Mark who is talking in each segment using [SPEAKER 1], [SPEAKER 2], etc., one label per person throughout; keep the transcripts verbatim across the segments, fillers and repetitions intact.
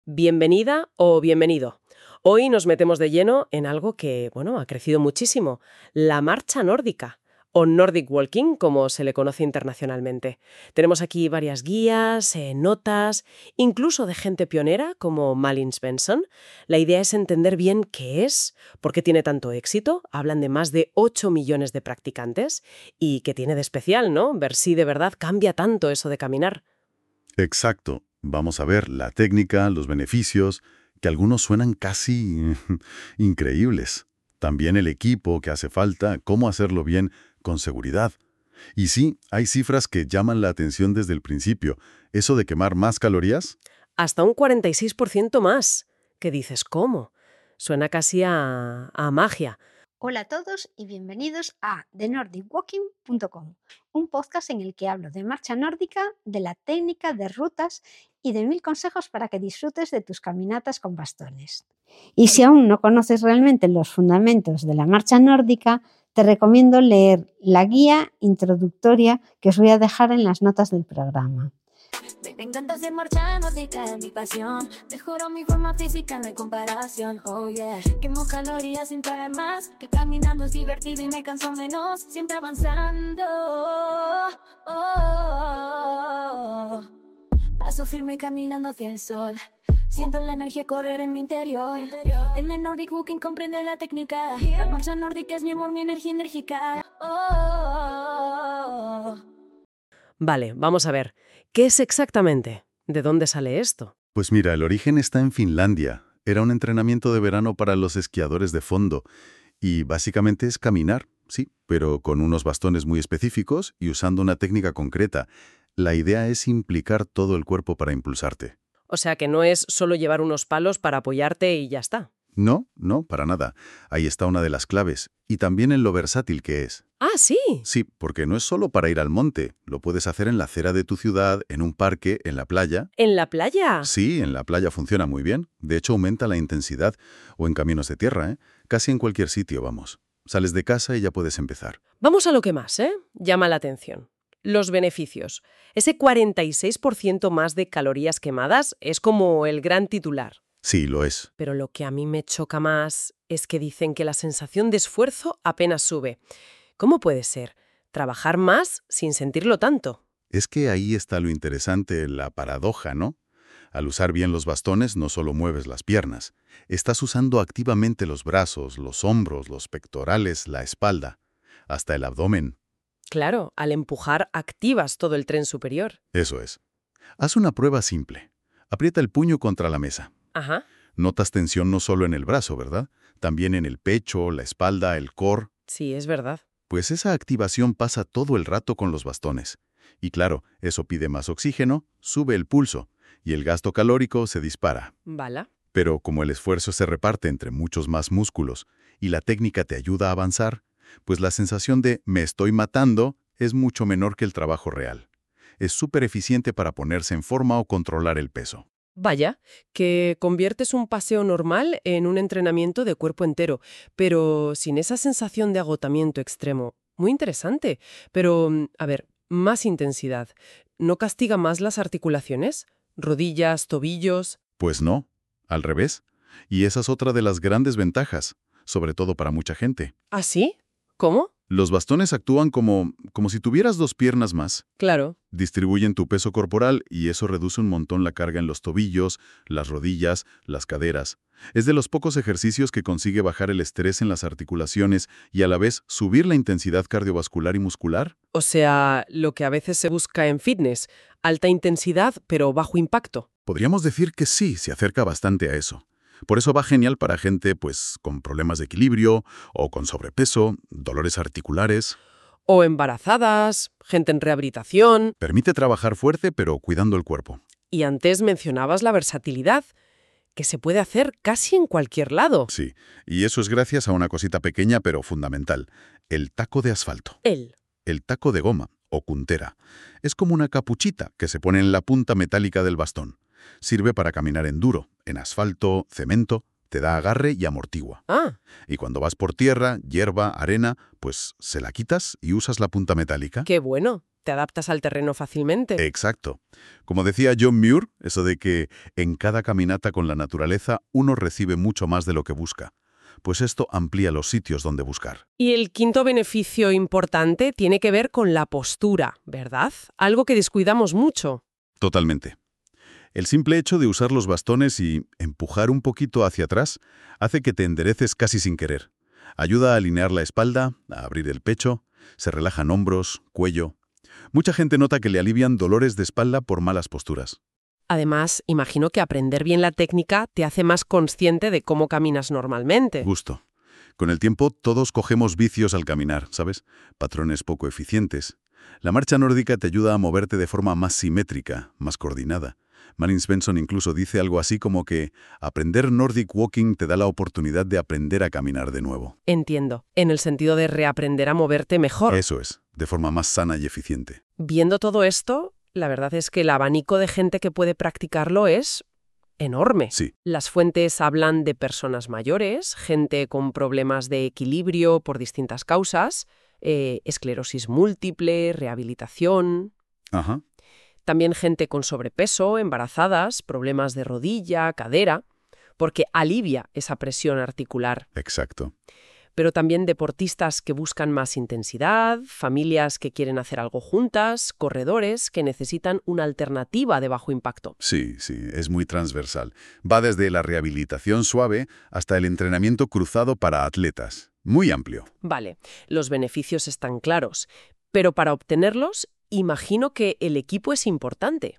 [SPEAKER 1] Bienvenida o bienvenido. Hoy nos metemos de lleno en algo que, bueno, ha crecido muchísimo, la marcha nórdica, o Nordic Walking, como se le conoce internacionalmente. Tenemos aquí varias guías, eh, notas, incluso de gente pionera como Malin Svensson. La idea es entender bien qué es, por qué tiene tanto éxito, hablan de más de ocho millones de practicantes, y qué tiene de especial, ¿no? Ver si de verdad cambia tanto eso de caminar.
[SPEAKER 2] Exacto. Vamos a ver la técnica, los beneficios, que algunos suenan casi increíbles. También el equipo que hace falta, cómo hacerlo bien con seguridad. Y sí, hay cifras que llaman la atención desde el principio. Eso de quemar más calorías,
[SPEAKER 1] Hasta un cuarenta y seis por ciento más. ¿Qué dices? ¿Cómo? Suena casi a, a magia.
[SPEAKER 3] Hola a todos y bienvenidos a the nordic walking punto com, un podcast en el que hablo de marcha nórdica, de la técnica, de rutas y de mil consejos para que disfrutes de tus caminatas con bastones. Y si aún no conoces realmente los fundamentos de la marcha nórdica, te recomiendo leer la guía introductoria que os voy a dejar en las notas del programa.
[SPEAKER 4] Me encanta hacer marcha nórdica, mi pasión. Mejoró mi forma física, no hay comparación. Oh yeah, quemo calorías sin parar más. Que caminando es divertido y me canso menos. Siempre avanzando. Oh, paso firme caminando hacia el sol. Siento la energía correr en mi interior. En el Nordic Walking comprende la técnica. La marcha nórdica es mi amor, mi energía enérgica. Oh.
[SPEAKER 1] Vale, vamos a ver. ¿Qué es exactamente? ¿De dónde sale esto?
[SPEAKER 2] pues mira, el origen está en Finlandia. Era un entrenamiento de verano para los esquiadores de fondo. Y básicamente es caminar, sí, pero con unos bastones muy específicos y usando una técnica concreta. La idea es implicar todo el cuerpo para impulsarte.
[SPEAKER 1] O sea que no es solo llevar unos palos para apoyarte y ya está.
[SPEAKER 2] No, no, para nada. Ahí está una de las claves. Y también en lo versátil que es.
[SPEAKER 1] Ah, sí.
[SPEAKER 2] Sí, porque no es solo para ir al monte. Lo puedes hacer en la acera de tu ciudad, en un parque, en la playa.
[SPEAKER 1] ¿En la playa?
[SPEAKER 2] Sí, en la playa funciona muy bien. De hecho, aumenta la intensidad. O en caminos de tierra, ¿eh? Casi en cualquier sitio, vamos. Sales de casa y ya puedes empezar.
[SPEAKER 1] Vamos a lo que más, ¿eh? Llama la atención. Los beneficios. Ese cuarenta y seis por ciento más de calorías quemadas es como el gran titular.
[SPEAKER 2] Sí, lo es.
[SPEAKER 1] Pero lo que a mí me choca más es que dicen que la sensación de esfuerzo apenas sube. ¿Cómo puede ser? Trabajar más sin sentirlo tanto.
[SPEAKER 2] Es que ahí está lo interesante, la paradoja, ¿no? Al usar bien los bastones no solo mueves las piernas, estás usando activamente los brazos, los hombros, los pectorales, la espalda, hasta el abdomen.
[SPEAKER 1] Claro, al empujar activas todo el tren superior.
[SPEAKER 2] Eso es. Haz una prueba simple. Aprieta el puño contra la mesa.
[SPEAKER 1] Ajá.
[SPEAKER 2] Notas tensión no solo en el brazo, ¿verdad? También en el pecho, la espalda, el core.
[SPEAKER 1] Sí, es verdad.
[SPEAKER 2] Pues esa activación pasa todo el rato con los bastones. Y claro, eso pide más oxígeno, sube el pulso, y el gasto calórico se dispara.
[SPEAKER 1] Vale.
[SPEAKER 2] Pero como el esfuerzo se reparte entre muchos más músculos y la técnica te ayuda a avanzar, pues la sensación de «me estoy matando» es mucho menor que el trabajo real. Es súper eficiente para ponerse en forma o controlar el peso.
[SPEAKER 1] Vaya, que conviertes un paseo normal en un entrenamiento de cuerpo entero, pero sin esa sensación de agotamiento extremo. Muy interesante. Pero, mm, a ver, más intensidad. ¿No castiga más las articulaciones? ¿Rodillas, tobillos?
[SPEAKER 2] Pues no, al revés. Y esa es otra de las grandes ventajas, sobre todo para mucha gente.
[SPEAKER 1] ¿Ah, sí? ¿Cómo?
[SPEAKER 2] Los bastones actúan como, como si tuvieras dos piernas más.
[SPEAKER 1] Claro.
[SPEAKER 2] Distribuyen tu peso corporal y eso reduce un montón la carga en los tobillos, las rodillas, las caderas. Es de los pocos ejercicios que consigue bajar el estrés en las articulaciones y a la vez subir la intensidad cardiovascular y muscular.
[SPEAKER 1] O sea, lo que a veces se busca en fitness, alta intensidad pero bajo impacto.
[SPEAKER 2] Podríamos decir que sí, se acerca bastante a eso. Por eso va genial para gente pues con problemas de equilibrio o con sobrepeso, dolores articulares.
[SPEAKER 1] O embarazadas, gente en rehabilitación.
[SPEAKER 2] Permite trabajar fuerte pero cuidando el cuerpo.
[SPEAKER 1] Y antes mencionabas la versatilidad, que se puede hacer casi en cualquier lado.
[SPEAKER 2] Sí, y eso es gracias a una cosita pequeña pero fundamental, el taco de asfalto.
[SPEAKER 1] El.
[SPEAKER 2] El taco de goma, o cuntera, es como una capuchita que se pone en la punta metálica del bastón. Sirve para caminar en duro, en asfalto, cemento, te da agarre y amortigua.
[SPEAKER 1] Ah,
[SPEAKER 2] Y cuando vas por tierra, hierba, arena, pues se la quitas y usas la punta metálica.
[SPEAKER 1] qué bueno. te adaptas al terreno fácilmente.
[SPEAKER 2] Exacto. Como decía John Muir, eso de que en cada caminata con la naturaleza uno recibe mucho más de lo que busca. Pues esto amplía los sitios donde buscar.
[SPEAKER 1] Y el quinto beneficio importante tiene que ver con la postura, ¿verdad? Algo que descuidamos mucho.
[SPEAKER 2] Totalmente. El simple hecho de usar los bastones y empujar un poquito hacia atrás hace que te endereces casi sin querer. Ayuda a alinear la espalda, a abrir el pecho, se relajan hombros, cuello. Mucha gente nota que le alivian dolores de espalda por malas posturas.
[SPEAKER 1] Además, imagino que aprender bien la técnica te hace más consciente de cómo caminas normalmente.
[SPEAKER 2] Justo. Con el tiempo todos cogemos vicios al caminar, ¿sabes? Patrones poco eficientes. La marcha nórdica te ayuda a moverte de forma más simétrica, más coordinada. Malin Svensson incluso dice algo así como que aprender Nordic Walking te da la oportunidad de aprender a caminar de nuevo.
[SPEAKER 1] Entiendo, en el sentido de reaprender a moverte mejor.
[SPEAKER 2] Eso es, de forma más sana y eficiente.
[SPEAKER 1] Viendo todo esto, la verdad es que el abanico de gente que puede practicarlo es enorme.
[SPEAKER 2] Sí.
[SPEAKER 1] Las fuentes hablan de personas mayores, gente con problemas de equilibrio por distintas causas, eh, esclerosis múltiple, rehabilitación.
[SPEAKER 2] Ajá.
[SPEAKER 1] También gente con sobrepeso, embarazadas, problemas de rodilla, cadera, porque alivia esa presión articular.
[SPEAKER 2] Exacto.
[SPEAKER 1] Pero también deportistas que buscan más intensidad, familias que quieren hacer algo juntas, corredores que necesitan una alternativa de bajo impacto.
[SPEAKER 2] Sí, sí, es muy transversal. Va desde la rehabilitación suave hasta el entrenamiento cruzado para atletas. Muy amplio.
[SPEAKER 1] Vale, los beneficios están claros, pero para obtenerlos, imagino que el equipo es importante.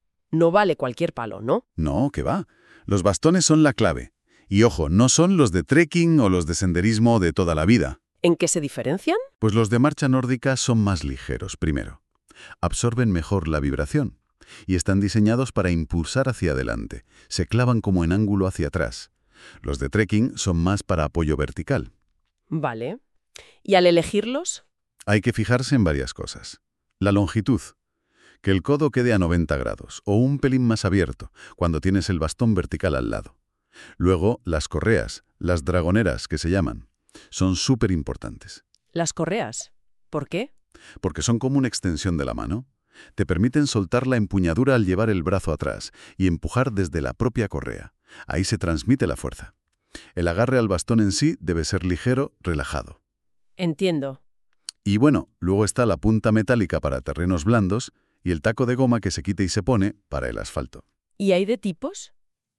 [SPEAKER 1] No vale cualquier palo, ¿no?
[SPEAKER 2] No, ¿qué va? Los bastones son la clave. Y ojo, no son los de trekking o los de senderismo de toda la vida.
[SPEAKER 1] ¿En qué se diferencian?
[SPEAKER 2] Pues los de marcha nórdica son más ligeros, primero. Absorben mejor la vibración y están diseñados para impulsar hacia adelante. Se clavan como en ángulo hacia atrás. Los de trekking son más para apoyo vertical.
[SPEAKER 1] Vale. ¿Y al elegirlos?
[SPEAKER 2] Hay que fijarse en varias cosas. La longitud. Que el codo quede a noventa grados o un pelín más abierto cuando tienes el bastón vertical al lado. Luego, las correas, las dragoneras que se llaman, son súper importantes.
[SPEAKER 1] Las correas. ¿Por qué?
[SPEAKER 2] Porque son como una extensión de la mano. Te permiten soltar la empuñadura al llevar el brazo atrás y empujar desde la propia correa. Ahí se transmite la fuerza. El agarre al bastón en sí debe ser ligero, relajado.
[SPEAKER 1] Entiendo.
[SPEAKER 2] Y bueno, luego está la punta metálica para terrenos blandos y el taco de goma que se quita y se pone para el asfalto.
[SPEAKER 1] ¿Y hay de tipos?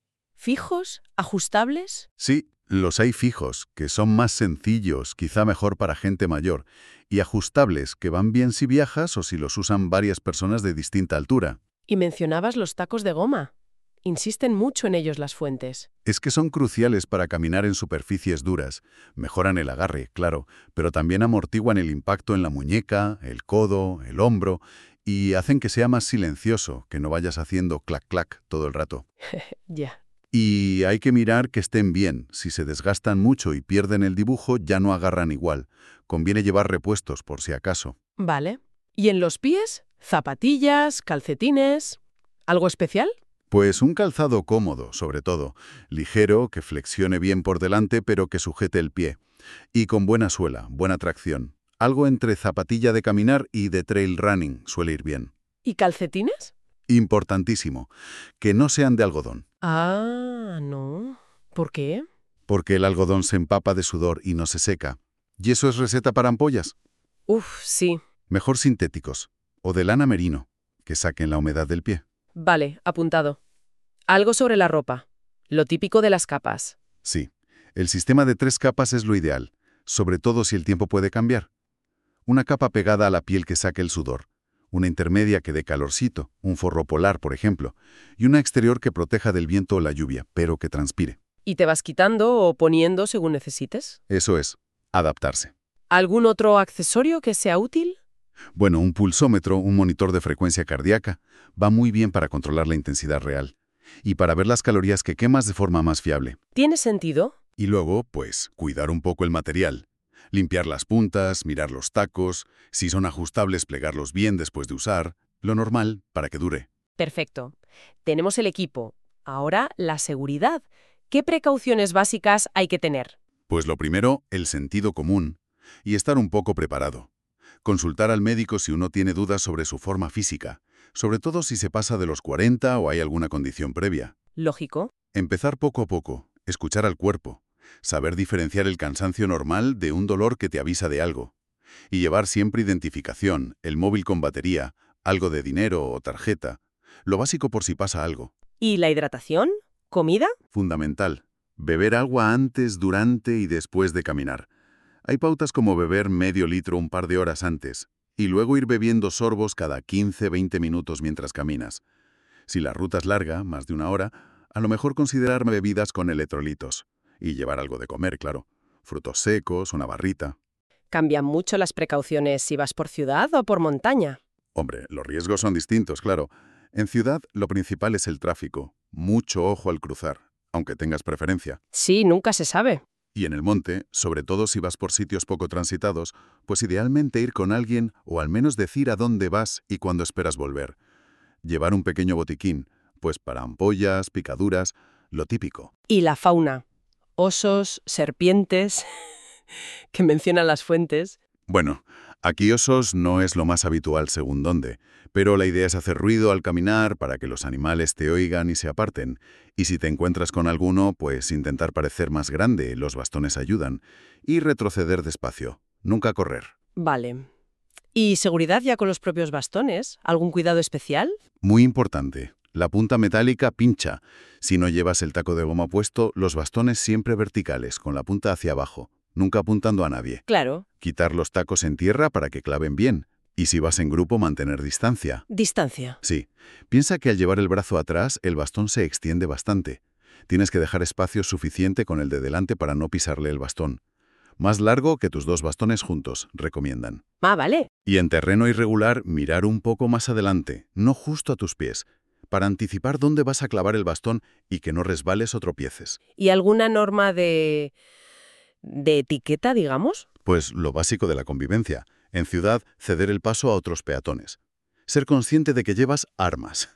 [SPEAKER 1] ¿Fijos? ¿Ajustables?
[SPEAKER 2] Sí, los hay fijos, que son más sencillos, quizá mejor para gente mayor, y ajustables, que van bien si viajas o si los usan varias personas de distinta altura.
[SPEAKER 1] Y mencionabas los tacos de goma. Insisten mucho en ellos las fuentes.
[SPEAKER 2] Es que son cruciales para caminar en superficies duras. Mejoran el agarre, claro, pero también amortiguan el impacto en la muñeca, el codo, el hombro, y hacen que sea más silencioso, que no vayas haciendo clac-clac todo el rato.
[SPEAKER 1] Ya.
[SPEAKER 2] Y hay que mirar que estén bien. Si se desgastan mucho y pierden el dibujo, ya no agarran igual. Conviene llevar repuestos, por si acaso.
[SPEAKER 1] Vale. ¿Y en los pies? ¿Zapatillas? ¿Calcetines? ¿Algo especial?
[SPEAKER 2] Pues un calzado cómodo, sobre todo. Ligero, que flexione bien por delante, pero que sujete el pie. Y con buena suela, buena tracción. Algo entre zapatilla de caminar y de trail running suele ir bien.
[SPEAKER 1] ¿Y calcetines?
[SPEAKER 2] Importantísimo. Que no sean de algodón.
[SPEAKER 1] Ah, no. ¿Por qué?
[SPEAKER 2] Porque el algodón se empapa de sudor y no se seca. ¿Y eso es receta para ampollas?
[SPEAKER 1] Uf, sí.
[SPEAKER 2] Mejor sintéticos. O de lana merino, que saquen la humedad del pie.
[SPEAKER 1] Vale, apuntado. Algo sobre la ropa. Lo típico de las capas.
[SPEAKER 2] Sí. El sistema de tres capas es lo ideal, sobre todo si el tiempo puede cambiar. Una capa pegada a la piel que saque el sudor. Una intermedia que dé calorcito, un forro polar, por ejemplo, y una exterior que proteja del viento o la lluvia, pero que transpire.
[SPEAKER 1] ¿Y te vas quitando o poniendo según necesites?
[SPEAKER 2] Eso es, adaptarse.
[SPEAKER 1] ¿Algún otro accesorio que sea útil?
[SPEAKER 2] Bueno, un pulsómetro, un monitor de frecuencia cardíaca, va muy bien para controlar la intensidad real y para ver las calorías que quemas de forma más fiable.
[SPEAKER 1] ¿Tiene sentido?
[SPEAKER 2] Y luego, pues, cuidar un poco el material. Limpiar las puntas, mirar los tacos, si son ajustables, plegarlos bien después de usar, lo normal para que dure.
[SPEAKER 1] Perfecto. Tenemos el equipo. Ahora, la seguridad. ¿Qué precauciones básicas hay que tener?
[SPEAKER 2] Pues lo primero, el sentido común y estar un poco preparado. Consultar al médico si uno tiene dudas sobre su forma física, sobre todo si se pasa de los cuarenta o hay alguna condición previa.
[SPEAKER 1] Lógico.
[SPEAKER 2] Empezar poco a poco, escuchar al cuerpo, saber diferenciar el cansancio normal de un dolor que te avisa de algo. Y llevar siempre identificación, el móvil con batería, algo de dinero o tarjeta. Lo básico por si pasa algo.
[SPEAKER 1] ¿Y la hidratación? ¿Comida?
[SPEAKER 2] Fundamental. Beber agua antes, durante y después de caminar. Hay pautas como beber medio litro un par de horas antes y luego ir bebiendo sorbos cada quince a veinte minutos mientras caminas. Si la ruta es larga, más de una hora, a lo mejor considerar bebidas con electrolitos. Y llevar algo de comer, claro. Frutos secos, una barrita.
[SPEAKER 1] ¿Cambian mucho las precauciones si vas por ciudad o por montaña?
[SPEAKER 2] Hombre, los riesgos son distintos, claro. En ciudad, lo principal es el tráfico. Mucho ojo al cruzar, aunque tengas preferencia.
[SPEAKER 1] Sí, nunca se sabe.
[SPEAKER 2] Y en el monte, sobre todo si vas por sitios poco transitados, pues idealmente ir con alguien o al menos decir a dónde vas y cuándo esperas volver. Llevar un pequeño botiquín, pues para ampollas, picaduras, lo típico.
[SPEAKER 1] ¿Y la fauna? Osos, serpientes, que mencionan las fuentes.
[SPEAKER 2] Bueno, aquí osos no es lo más habitual según dónde, pero la idea es hacer ruido al caminar para que los animales te oigan y se aparten. Y si te encuentras con alguno, pues intentar parecer más grande, los bastones ayudan. Y retroceder despacio, nunca correr.
[SPEAKER 1] Vale. ¿Y seguridad ya con los propios bastones? ¿Algún cuidado especial?
[SPEAKER 2] Muy importante. La punta metálica pincha. Si no llevas el taco de goma puesto, los bastones siempre verticales, con la punta hacia abajo, nunca apuntando a nadie.
[SPEAKER 1] Claro.
[SPEAKER 2] Quitar los tacos en tierra para que claven bien. Y si vas en grupo, mantener distancia.
[SPEAKER 1] Distancia.
[SPEAKER 2] Sí. Piensa que al llevar el brazo atrás, el bastón se extiende bastante. Tienes que dejar espacio suficiente con el de delante para no pisarle el bastón. Más largo que tus dos bastones juntos, recomiendan.
[SPEAKER 1] Ah, vale.
[SPEAKER 2] Y en terreno irregular, mirar un poco más adelante, no justo a tus pies, para anticipar dónde vas a clavar el bastón y que no resbales o tropieces.
[SPEAKER 1] ¿Y alguna norma de... de etiqueta, digamos?
[SPEAKER 2] Pues lo básico de la convivencia. En ciudad, ceder el paso a otros peatones. Ser consciente de que llevas armas.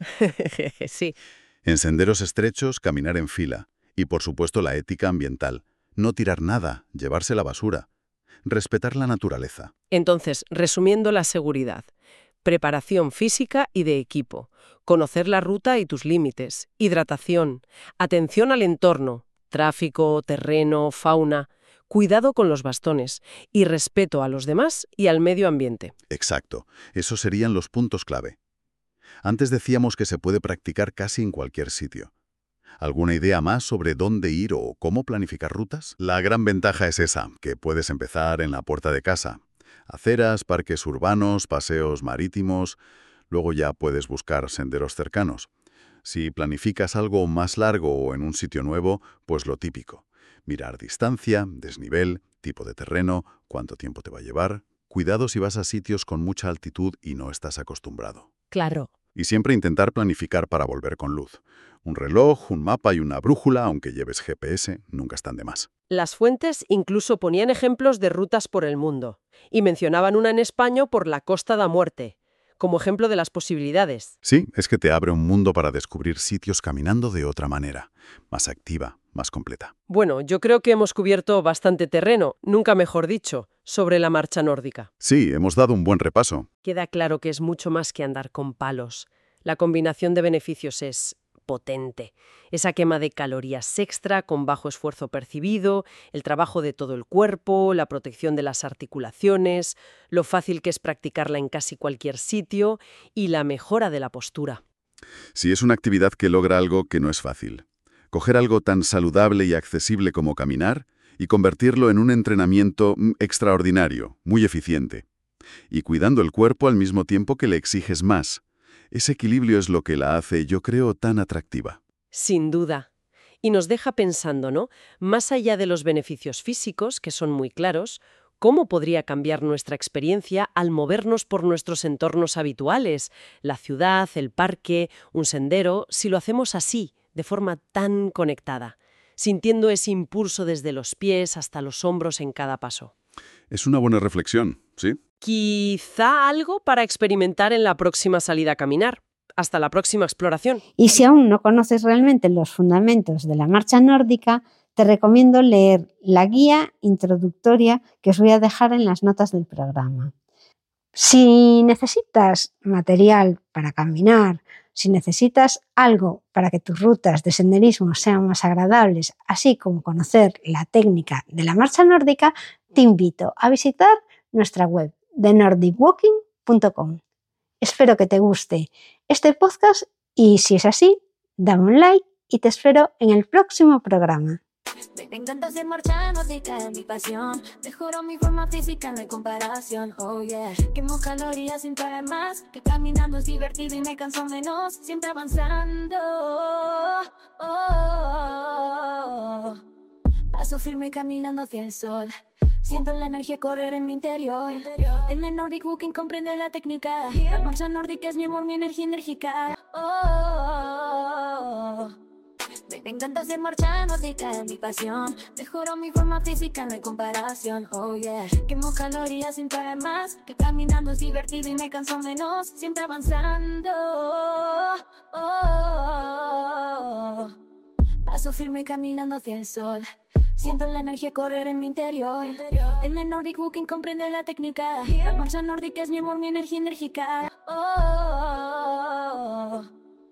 [SPEAKER 1] Sí.
[SPEAKER 2] En senderos estrechos, caminar en fila. Y, por supuesto, la ética ambiental. No tirar nada, llevarse la basura. Respetar la naturaleza.
[SPEAKER 1] Entonces, resumiendo la seguridad. Preparación física y de equipo. Conocer la ruta y tus límites. Hidratación. Atención al entorno. Tráfico, terreno, fauna. Cuidado con los bastones y respeto a los demás y al medio ambiente.
[SPEAKER 2] Exacto. Esos serían los puntos clave. Antes decíamos que se puede practicar casi en cualquier sitio. ¿Alguna idea más sobre dónde ir o cómo planificar rutas? La gran ventaja es esa, que puedes empezar en la puerta de casa. Aceras, parques urbanos, paseos marítimos. Luego ya puedes buscar senderos cercanos. Si planificas algo más largo o en un sitio nuevo, pues lo típico. Mirar distancia, desnivel, tipo de terreno, cuánto tiempo te va a llevar. Cuidado si vas a sitios con mucha altitud y no estás acostumbrado.
[SPEAKER 1] Claro.
[SPEAKER 2] Y siempre intentar planificar para volver con luz. Un reloj, un mapa y una brújula, aunque lleves G P S, nunca están de más.
[SPEAKER 1] Las fuentes incluso ponían ejemplos de rutas por el mundo y mencionaban una en España por la Costa da Muerte, como ejemplo de las posibilidades.
[SPEAKER 2] Sí, es que te abre un mundo para descubrir sitios caminando de otra manera, más activa, más completa.
[SPEAKER 1] Bueno, yo creo que hemos cubierto bastante terreno, nunca mejor dicho, sobre la marcha nórdica.
[SPEAKER 2] Sí, hemos dado un buen repaso.
[SPEAKER 1] Queda claro que es mucho más que andar con palos. La combinación de beneficios es potente. Esa quema de calorías extra con bajo esfuerzo percibido, el trabajo de todo el cuerpo, la protección de las articulaciones, lo fácil que es practicarla en casi cualquier sitio y la mejora de la postura.
[SPEAKER 2] Sí, es una actividad que logra algo que no es fácil. Coger algo tan saludable y accesible como caminar y convertirlo en un entrenamiento extraordinario, muy eficiente. Y cuidando el cuerpo al mismo tiempo que le exiges más. Ese equilibrio es lo que la hace, yo creo, tan atractiva.
[SPEAKER 1] Sin duda. Y nos deja pensando, ¿no? Más allá de los beneficios físicos, que son muy claros, ¿cómo podría cambiar nuestra experiencia al movernos por nuestros entornos habituales? La ciudad, el parque, un sendero, si lo hacemos así, de forma tan conectada, sintiendo ese impulso desde los pies hasta los hombros en cada paso.
[SPEAKER 2] Es una buena reflexión, ¿sí?
[SPEAKER 1] Quizá algo para experimentar en la próxima salida a caminar. Hasta la próxima exploración.
[SPEAKER 3] Y si aún no conoces realmente los fundamentos de la marcha nórdica, te recomiendo leer la guía introductoria que os voy a dejar en las notas del programa. Si necesitas material para caminar, si necesitas algo para que tus rutas de senderismo sean más agradables, así como conocer la técnica de la marcha nórdica, te invito a visitar nuestra web de nordic walking punto com. Espero que te guste este podcast y si es así, dame un like y te espero en el próximo programa.
[SPEAKER 4] Me encanta hacer marcha nórdica, es mi pasión. Mejoró mi forma física, no hay comparación. Oh yeah, quemo calorías sin parar más. Que caminando es divertido y me canso menos. Siempre avanzando. Oh, paso firme caminando hacia el sol. Siento la energía correr en mi interior. En el Nordic Walking comprende la técnica. La marcha nórdica es mi amor, mi energía enérgica. Oh, me encanta hacer marcha nórdica, es mi pasión. Mejoró mi forma física, no hay comparación. Oh yeah, quemo calorías sin parar más. Que caminando es divertido y me canso menos. Siempre avanzando. Oh, paso firme caminando hacia el sol. Siento la energía correr en mi interior. En el Nordic Walking comprende la técnica. La marcha nórdica es mi amor, mi energía enérgica. Oh,